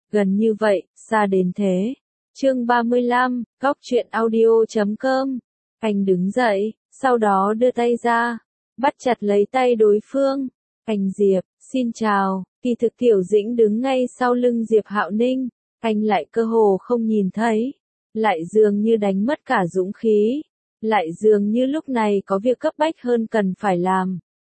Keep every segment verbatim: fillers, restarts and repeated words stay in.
Gần như vậy, xa đến thế. Chương ba mươi lăm, Góc truyện audio chấm com. Anh đứng dậy, sau đó đưa tay ra, bắt chặt lấy tay đối phương. Anh Diệp, xin chào. Kỳ thực Tiểu Dĩnh đứng ngay sau lưng Diệp Hạo Ninh, anh lại cơ hồ không nhìn thấy, lại dường như đánh mất cả dũng khí, lại dường như lúc này có việc cấp bách hơn cần phải làm.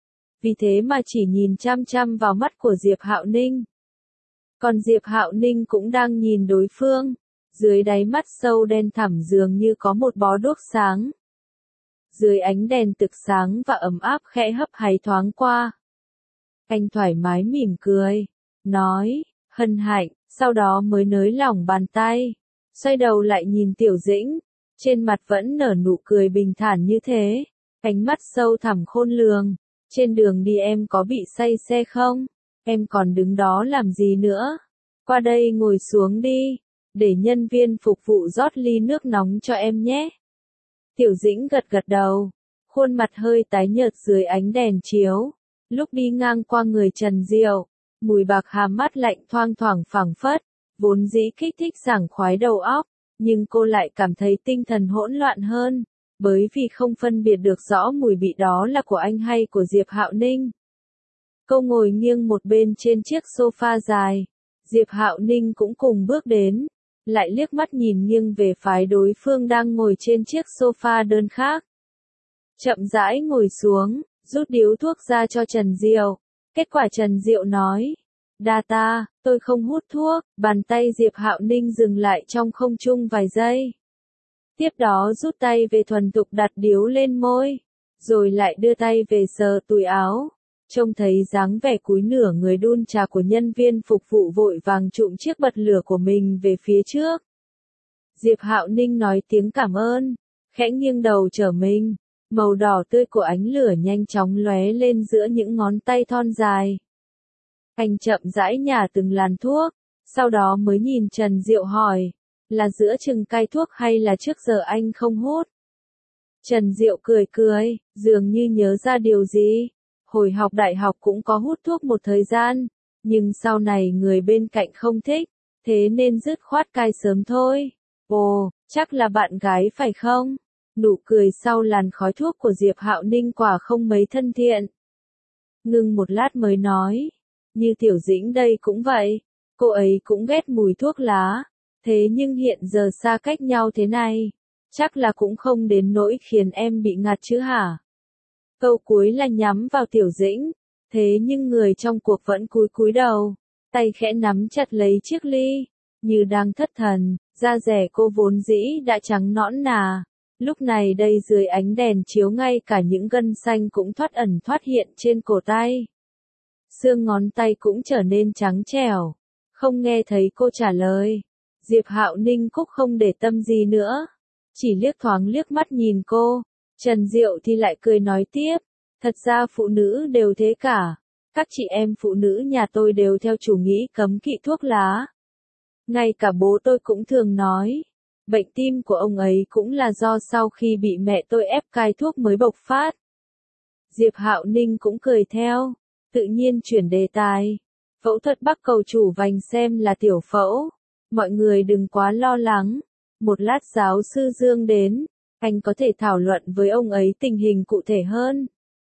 Vì thế mà chỉ nhìn chăm chăm vào mắt của Diệp Hạo Ninh. Còn Diệp Hạo Ninh cũng đang nhìn đối phương, dưới đáy mắt sâu đen thẳm dường như có một bó đuốc sáng. Dưới ánh đèn thực sáng và ấm áp khẽ hấp háy thoáng qua. Anh thoải mái mỉm cười, nói, hân hạnh, sau đó mới nới lỏng bàn tay, xoay đầu lại nhìn Tiểu Dĩnh, trên mặt vẫn nở nụ cười bình thản như thế, ánh mắt sâu thẳm khôn lường. Trên đường đi em có bị say xe không? Em còn đứng đó làm gì nữa? Qua đây ngồi xuống đi, để nhân viên phục vụ rót ly nước nóng cho em nhé. Tiểu Dĩnh gật gật đầu, khuôn mặt hơi tái nhợt dưới ánh đèn chiếu. Lúc đi ngang qua người Trần Diệu, mùi bạc hà mát lạnh thoang thoảng phảng phất, vốn dĩ kích thích sảng khoái đầu óc, nhưng cô lại cảm thấy tinh thần hỗn loạn hơn, bởi vì không phân biệt được rõ mùi vị đó là của anh hay của Diệp Hạo Ninh. Cô ngồi nghiêng một bên trên chiếc sofa dài, Diệp Hạo Ninh cũng cùng bước đến, lại liếc mắt nhìn nghiêng về phái đối phương đang ngồi trên chiếc sofa đơn khác. Chậm rãi ngồi xuống, rút điếu thuốc ra cho Trần Diệu. Kết quả Trần Diệu nói, đa ta, tôi không hút thuốc. Bàn tay Diệp Hạo Ninh dừng lại trong không trung vài giây. Tiếp đó rút tay về thuần thục đặt điếu lên môi, rồi lại đưa tay về sờ túi áo. Trông thấy dáng vẻ cúi nửa người đun trà của nhân viên phục vụ vội vàng trụm chiếc bật lửa của mình về phía trước. Diệp Hạo Ninh nói tiếng cảm ơn, khẽ nghiêng đầu trở mình. Màu đỏ tươi của ánh lửa nhanh chóng lóe lên giữa những ngón tay thon dài. Anh chậm rãi nhả từng làn thuốc, sau đó mới nhìn Trần Diệu hỏi, là giữa chừng cai thuốc hay là trước giờ anh không hút? Trần Diệu cười cười, dường như nhớ ra điều gì. Hồi học đại học cũng có hút thuốc một thời gian, nhưng sau này người bên cạnh không thích, thế nên dứt khoát cai sớm thôi. Ồ, chắc là bạn gái phải không? Nụ cười sau làn khói thuốc của Diệp Hạo Ninh quả không mấy thân thiện. Ngưng một lát mới nói, như Tiểu Dĩnh đây cũng vậy, cô ấy cũng ghét mùi thuốc lá, thế nhưng hiện giờ xa cách nhau thế này, chắc là cũng không đến nỗi khiến em bị ngạt chứ hả? Câu cuối là nhắm vào Tiểu Dĩnh, thế nhưng người trong cuộc vẫn cúi cúi đầu, tay khẽ nắm chặt lấy chiếc ly, như đang thất thần, da dẻ cô vốn dĩ đã trắng nõn nà. Lúc này đây dưới ánh đèn chiếu ngay cả những gân xanh cũng thoát ẩn thoát hiện trên cổ tay. Xương ngón tay cũng trở nên trắng trẻo. Không nghe thấy cô trả lời. Diệp Hạo Ninh cũng không để tâm gì nữa. Chỉ liếc thoáng liếc mắt nhìn cô. Trần Diệu thì lại cười nói tiếp. Thật ra phụ nữ đều thế cả. Các chị em phụ nữ nhà tôi đều theo chủ nghĩa cấm kỵ thuốc lá. Ngay cả bố tôi cũng thường nói. Bệnh tim của ông ấy cũng là do sau khi bị mẹ tôi ép cai thuốc mới bộc phát. Diệp Hạo Ninh cũng cười theo, tự nhiên chuyển đề tài. Phẫu thuật Bắc Cầu Chủ vành xem là tiểu phẫu. Mọi người đừng quá lo lắng. Một lát giáo sư Dương đến, anh có thể thảo luận với ông ấy tình hình cụ thể hơn.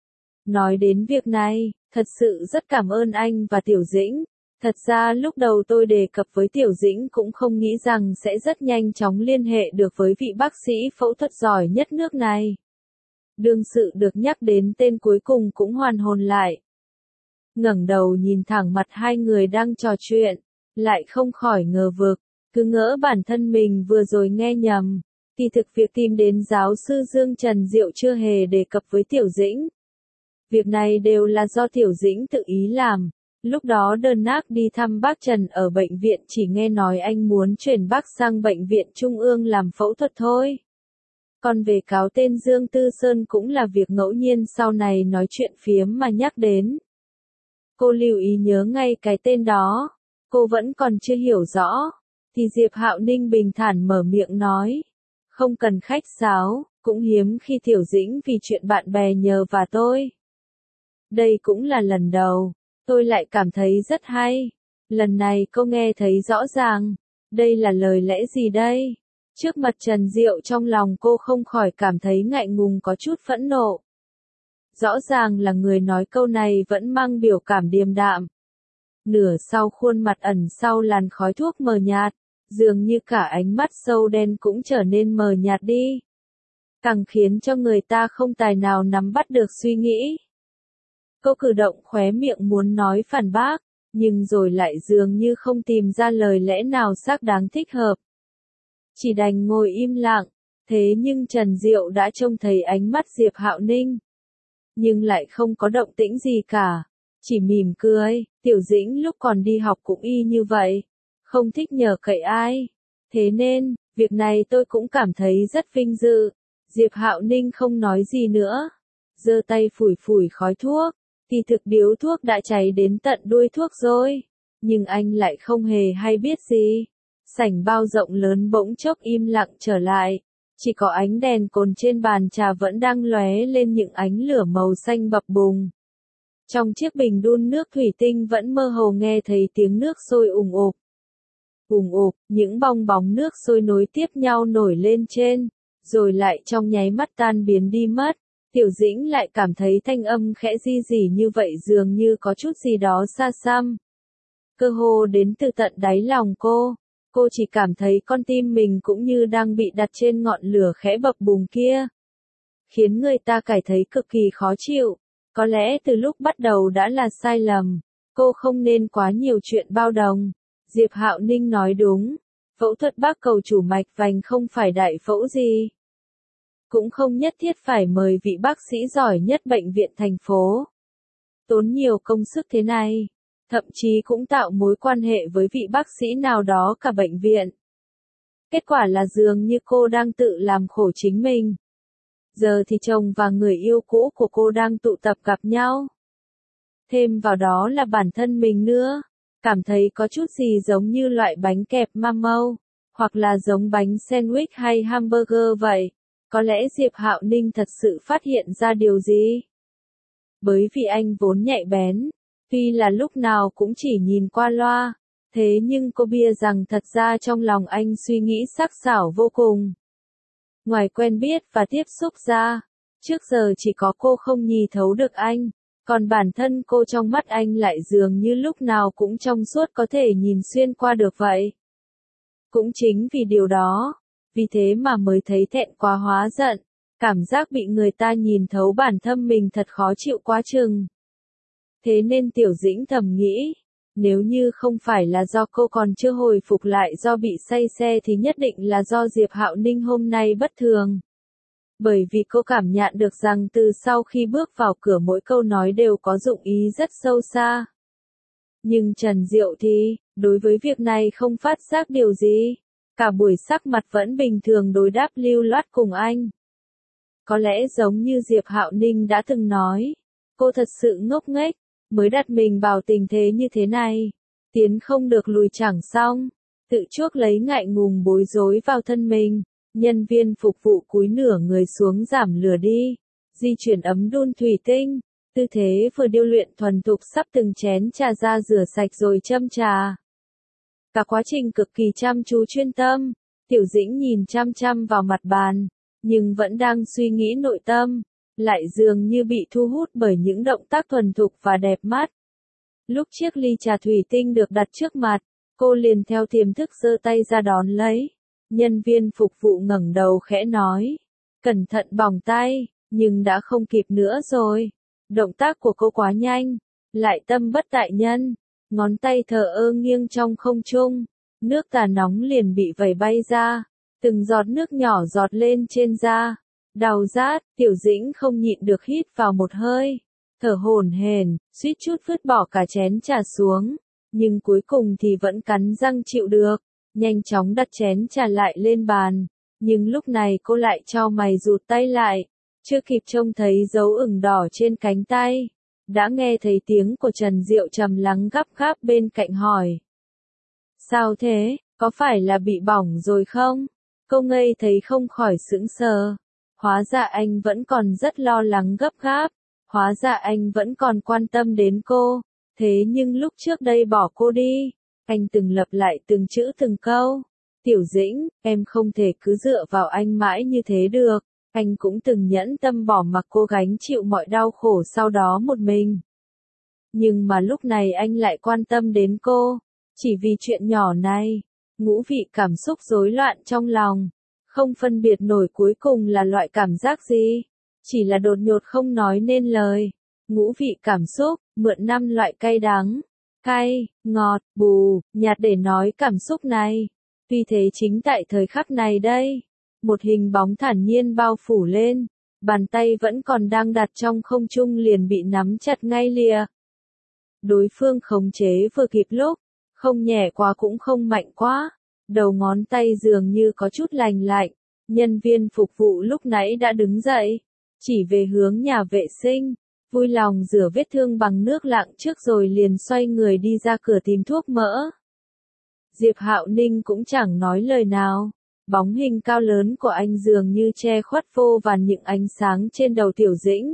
Nói đến việc này, thật sự rất cảm ơn anh và Tiểu Dĩnh. Thật ra lúc đầu tôi đề cập với Tiểu Dĩnh cũng không nghĩ rằng sẽ rất nhanh chóng liên hệ được với vị bác sĩ phẫu thuật giỏi nhất nước này. Đương sự được nhắc đến tên cuối cùng cũng hoàn hồn lại. Ngẩng đầu nhìn thẳng mặt hai người đang trò chuyện, lại không khỏi ngờ vực, cứ ngỡ bản thân mình vừa rồi nghe nhầm. Kỳ thực việc tìm đến giáo sư Dương Trần Diệu chưa hề đề cập với Tiểu Dĩnh. Việc này đều là do Tiểu Dĩnh tự ý làm. Lúc đó đơn nác đi thăm bác Trần ở bệnh viện chỉ nghe nói anh muốn chuyển bác sang bệnh viện Trung ương làm phẫu thuật thôi. Còn về cáo tên Dương Tư Sơn cũng là việc ngẫu nhiên sau này nói chuyện phiếm mà nhắc đến. Cô lưu ý nhớ ngay cái tên đó, cô vẫn còn chưa hiểu rõ, thì Diệp Hạo Ninh bình thản mở miệng nói. Không cần khách sáo, cũng hiếm khi Tiểu Dĩnh vì chuyện bạn bè nhờ và tôi. Đây cũng là lần đầu. Tôi lại cảm thấy rất hay. Lần này cô nghe thấy rõ ràng, đây là lời lẽ gì đây? Trước mặt Trần Diệu trong lòng cô không khỏi cảm thấy ngại ngùng có chút phẫn nộ. Rõ ràng là người nói câu này vẫn mang biểu cảm điềm đạm. Nửa sau khuôn mặt ẩn sau làn khói thuốc mờ nhạt, dường như cả ánh mắt sâu đen cũng trở nên mờ nhạt đi. Càng khiến cho người ta không tài nào nắm bắt được suy nghĩ. Cô cử động khóe miệng muốn nói phản bác, nhưng rồi lại dường như không tìm ra lời lẽ nào xác đáng thích hợp. Chỉ đành ngồi im lặng, thế nhưng Trần Diệu đã trông thấy ánh mắt Diệp Hạo Ninh. Nhưng lại không có động tĩnh gì cả, chỉ mỉm cười, Tiểu Dĩnh lúc còn đi học cũng y như vậy, không thích nhờ cậy ai. Thế nên, việc này tôi cũng cảm thấy rất vinh dự. Diệp Hạo Ninh không nói gì nữa, giơ tay phủi phủi khói thuốc, kỳ thực điếu thuốc đã cháy đến tận đuôi thuốc rồi, nhưng anh lại không hề hay biết gì. Sảnh bao rộng lớn bỗng chốc im lặng trở lại, chỉ có ánh đèn cồn trên bàn trà vẫn đang lóe lên những ánh lửa màu xanh bập bùng. Trong chiếc bình đun nước thủy tinh vẫn mơ hồ nghe thấy tiếng nước sôi ùng ục. Ùng ục, những bong bóng nước sôi nối tiếp nhau nổi lên trên, rồi lại trong nháy mắt tan biến đi mất. Tiểu Dĩnh lại cảm thấy thanh âm khẽ ri rỉ như vậy dường như có chút gì đó xa xăm. Cơ hồ đến từ tận đáy lòng cô, cô chỉ cảm thấy con tim mình cũng như đang bị đặt trên ngọn lửa khẽ bập bùng kia. Khiến người ta cảm thấy cực kỳ khó chịu, có lẽ từ lúc bắt đầu đã là sai lầm, cô không nên quá nhiều chuyện bao đồng. Diệp Hạo Ninh nói đúng, phẫu thuật bác cầu chủ mạch vành không phải đại phẫu gì. Cũng không nhất thiết phải mời vị bác sĩ giỏi nhất bệnh viện thành phố. Tốn nhiều công sức thế này, thậm chí cũng tạo mối quan hệ với vị bác sĩ nào đó cả bệnh viện. Kết quả là dường như cô đang tự làm khổ chính mình. Giờ thì chồng và người yêu cũ của cô đang tụ tập gặp nhau. Thêm vào đó là bản thân mình nữa, cảm thấy có chút gì giống như loại bánh kẹp mamau, hoặc là giống bánh sandwich hay hamburger vậy. Có lẽ Diệp Hạo Ninh thật sự phát hiện ra điều gì? Bởi vì anh vốn nhạy bén, tuy là lúc nào cũng chỉ nhìn qua loa, thế nhưng cô bia rằng thật ra trong lòng anh suy nghĩ sắc sảo vô cùng. Ngoài quen biết và tiếp xúc ra, trước giờ chỉ có cô không nhì thấu được anh, còn bản thân cô trong mắt anh lại dường như lúc nào cũng trong suốt có thể nhìn xuyên qua được vậy. Cũng chính vì điều đó, vì thế mà mới thấy thẹn quá hóa giận, cảm giác bị người ta nhìn thấu bản thân mình thật khó chịu quá chừng. Thế nên Tiểu Dĩnh thầm nghĩ, nếu như không phải là do cô còn chưa hồi phục lại do bị say xe thì nhất định là do Diệp Hạo Ninh hôm nay bất thường. Bởi vì cô cảm nhận được rằng từ sau khi bước vào cửa mỗi câu nói đều có dụng ý rất sâu xa. Nhưng Trần Diệu thì, đối với việc này không phát giác điều gì. Cả buổi sắc mặt vẫn bình thường đối đáp lưu loát cùng anh. Có lẽ giống như Diệp Hạo Ninh đã từng nói, cô thật sự ngốc nghếch, mới đặt mình vào tình thế như thế này. Tiến không được lùi chẳng xong, tự chuốc lấy ngại ngùng bối rối vào thân mình. Nhân viên phục vụ cúi nửa người xuống giảm lửa đi, di chuyển ấm đun thủy tinh, tư thế vừa điêu luyện thuần thục sắp từng chén trà ra rửa sạch rồi châm trà. Cả quá trình cực kỳ chăm chú chuyên tâm, Tiểu Dĩnh nhìn chăm chăm vào mặt bàn, nhưng vẫn đang suy nghĩ nội tâm, lại dường như bị thu hút bởi những động tác thuần thục và đẹp mắt. Lúc chiếc ly trà thủy tinh được đặt trước mặt, cô liền theo tiềm thức giơ tay ra đón lấy. Nhân viên phục vụ ngẩng đầu khẽ nói, cẩn thận bỏng tay, nhưng đã không kịp nữa rồi. Động tác của cô quá nhanh, lại tâm bất tại nhân. Ngón tay thờ ơ nghiêng trong không trung, nước trà nóng liền bị vẩy bay ra, từng giọt nước nhỏ giọt lên trên da, đau rát. Tiểu Dĩnh không nhịn được hít vào một hơi, thở hổn hển, suýt chút vứt bỏ cả chén trà xuống, nhưng cuối cùng thì vẫn cắn răng chịu được, nhanh chóng đặt chén trà lại lên bàn, nhưng lúc này cô lại chau mày rụt tay lại, chưa kịp trông thấy dấu ửng đỏ trên cánh tay. Đã nghe thấy tiếng của Trần Diệu trầm lắng gấp gáp bên cạnh hỏi. Sao thế, có phải là bị bỏng rồi không? Cô ngây thấy không khỏi sững sờ. Hóa ra anh vẫn còn rất lo lắng gấp gáp. Hóa ra anh vẫn còn quan tâm đến cô. Thế nhưng lúc trước đây bỏ cô đi, Anh từng lặp lại từng chữ từng câu. Tiểu Dĩnh, em không thể cứ dựa vào anh mãi như thế được. Anh cũng từng nhẫn tâm bỏ mặc cô gánh chịu mọi đau khổ sau đó một mình. Nhưng mà lúc này anh lại quan tâm đến cô. Chỉ vì chuyện nhỏ này. Ngũ Vị cảm xúc rối loạn trong lòng. Không phân biệt nổi cuối cùng là loại cảm giác gì. Chỉ là đột nhột không nói nên lời. Ngũ vị cảm xúc, mượn năm loại cay đắng. Cay, ngọt, bù, nhạt để nói cảm xúc này. Vì thế chính tại thời khắc này đây. Một hình bóng thản nhiên bao phủ lên. Bàn tay vẫn còn đang đặt trong không trung liền bị nắm chặt ngay lìa. Đối phương khống chế vừa kịp lúc. Không nhẹ quá cũng không mạnh quá. Đầu ngón tay dường như có chút lành lạnh. Nhân viên phục vụ lúc nãy đã đứng dậy. Chỉ về hướng nhà vệ sinh. Vui lòng rửa vết thương bằng nước lặng trước rồi liền xoay người đi ra cửa tìm thuốc mỡ. Diệp Hạo Ninh cũng chẳng nói lời nào. Bóng hình cao lớn của anh dường như che khuất vô vàn những ánh sáng trên đầu Tiểu Dĩnh.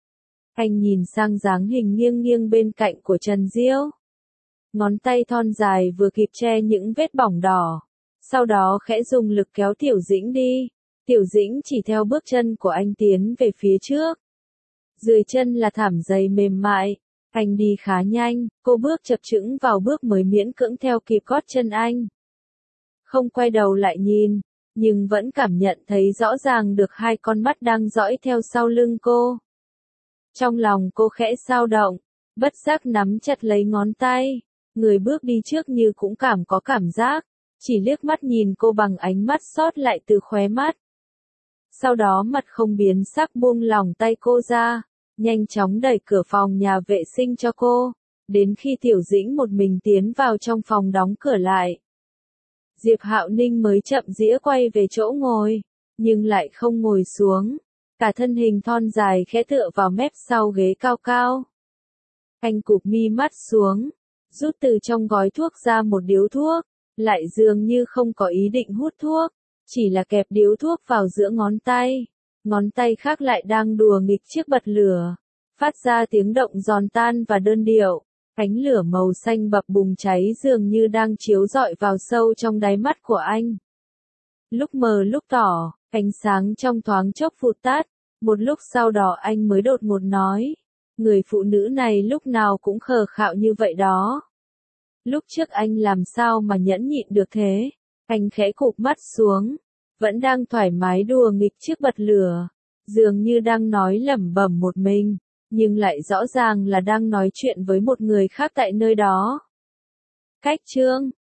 Anh nhìn sang dáng hình nghiêng nghiêng bên cạnh của Trần Diêu. Ngón tay thon dài vừa kịp che những vết bỏng đỏ. Sau đó khẽ dùng lực kéo Tiểu Dĩnh đi. Tiểu Dĩnh chỉ theo bước chân của anh tiến về phía trước. Dưới chân là thảm dày mềm mại. Anh đi khá nhanh, cô bước chập chững vào bước mới miễn cưỡng theo kịp gót chân anh. Không quay đầu lại nhìn, nhưng vẫn cảm nhận thấy rõ ràng được hai con mắt đang dõi theo sau lưng cô. Trong lòng cô khẽ dao động, bất giác nắm chặt lấy ngón tay. Người bước đi trước như cũng cảm có cảm giác, chỉ liếc mắt nhìn cô bằng ánh mắt xót lại từ khóe mắt. Sau đó mặt không biến sắc buông lỏng tay cô ra, nhanh chóng đẩy cửa phòng nhà vệ sinh cho cô, đến khi Tiểu Dĩnh một mình tiến vào trong phòng đóng cửa lại. Diệp Hạo Ninh mới chậm rĩa quay về chỗ ngồi, nhưng lại không ngồi xuống, cả thân hình thon dài khẽ tựa vào mép sau ghế cao cao. Anh cụp mi mắt xuống, rút từ trong gói thuốc ra một điếu thuốc, lại dường như không có ý định hút thuốc, chỉ là kẹp điếu thuốc vào giữa ngón tay. Ngón tay khác lại đang đùa nghịch chiếc bật lửa, phát ra tiếng động giòn tan và đơn điệu. Ánh lửa màu xanh bập bùng cháy dường như đang chiếu rọi vào sâu trong đáy mắt của anh. Lúc mờ lúc tỏ, ánh sáng trong thoáng chốc vụt tắt, một lúc sau đó anh mới đột ngột nói, người phụ nữ này lúc nào cũng khờ khạo như vậy đó. Lúc trước anh làm sao mà nhẫn nhịn được thế? Anh khẽ cụp mắt xuống, vẫn đang thoải mái đùa nghịch chiếc bật lửa, dường như đang nói lẩm bẩm một mình, nhưng lại rõ ràng là đang nói chuyện với một người khác tại nơi đó. Cách chương